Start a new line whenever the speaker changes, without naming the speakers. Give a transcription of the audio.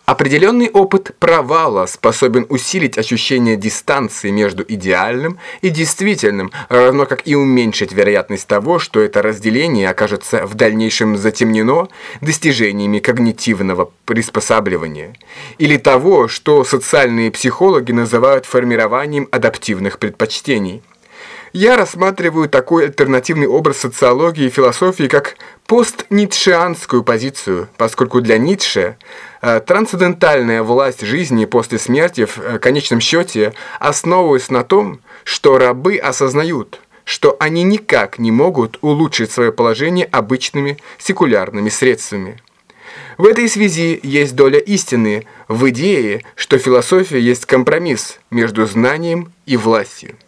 Определенный опыт провала способен усилить ощущение дистанции между идеальным и действительным, равно как и уменьшить вероятность того, что это разделение окажется в дальнейшем затемнено достижениями когнитивного приспосабливания, или того, что социальные психологи называют формированием адаптивных предпочтений. Я рассматриваю такой альтернативный образ социологии и философии как постницшеанскую позицию, поскольку для Ницше трансцендентальная власть жизни после смерти в конечном счете основывалась на том, что рабы осознают, что они никак не могут улучшить свое положение обычными секулярными средствами. В этой связи есть доля истины в идее, что философия есть компромисс между знанием и властью.